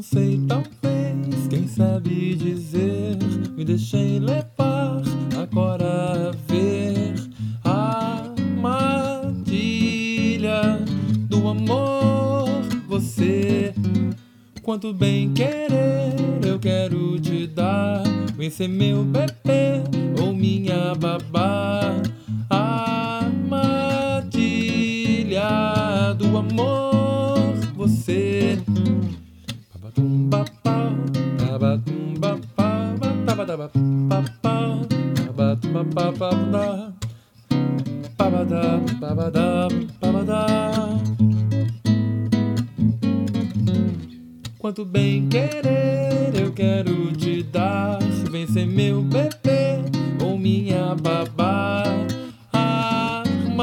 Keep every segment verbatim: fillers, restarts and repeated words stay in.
sei, talvez, quem sabe dizer, me deixei levar, agora a ver a armadilha do amor. Você, quanto bem querer eu quero te dar, vem ser meu bebê ou minha babá. A armadilha do amor. Você, babatum babá, babatum babá, babadá babá, babatum babá, babadá, babadá, babadá, babadá. Quanto bem querer eu quero te dar, vem ser meu bebê ou minha babá. A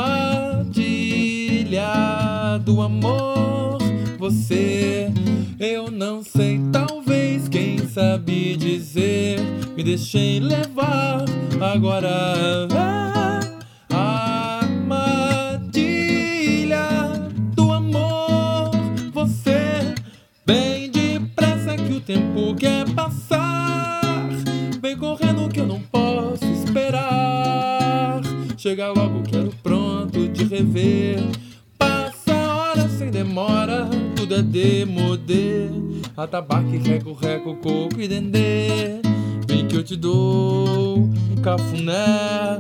armadilha do amor. Você, eu não sei, talvez, quem sabe dizer, me deixei levar, agora a armadilha do amor. Você, bem depressa que o tempo quer passar, vem correndo que eu não posso esperar. Chega logo, quero pronto te rever. Passa a hora sem demora, tudo é demodê. Atabaque, reco, reco, coco e dendê. Vem que eu te dou um cafuné.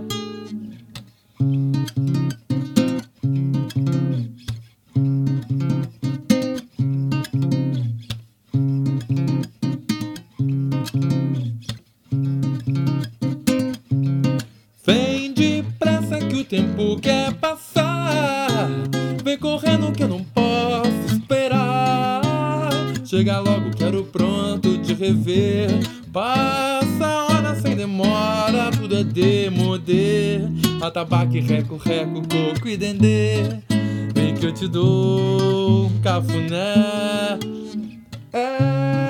Vem depressa que o tempo quer passar, vem correndo que eu não posso esperar. Chega logo, quero pronto te rever. Passa a hora sem demora, tudo é demodê. Atabaque, reco, reco, coco e dendê. Vem que eu te dou um cafuné. É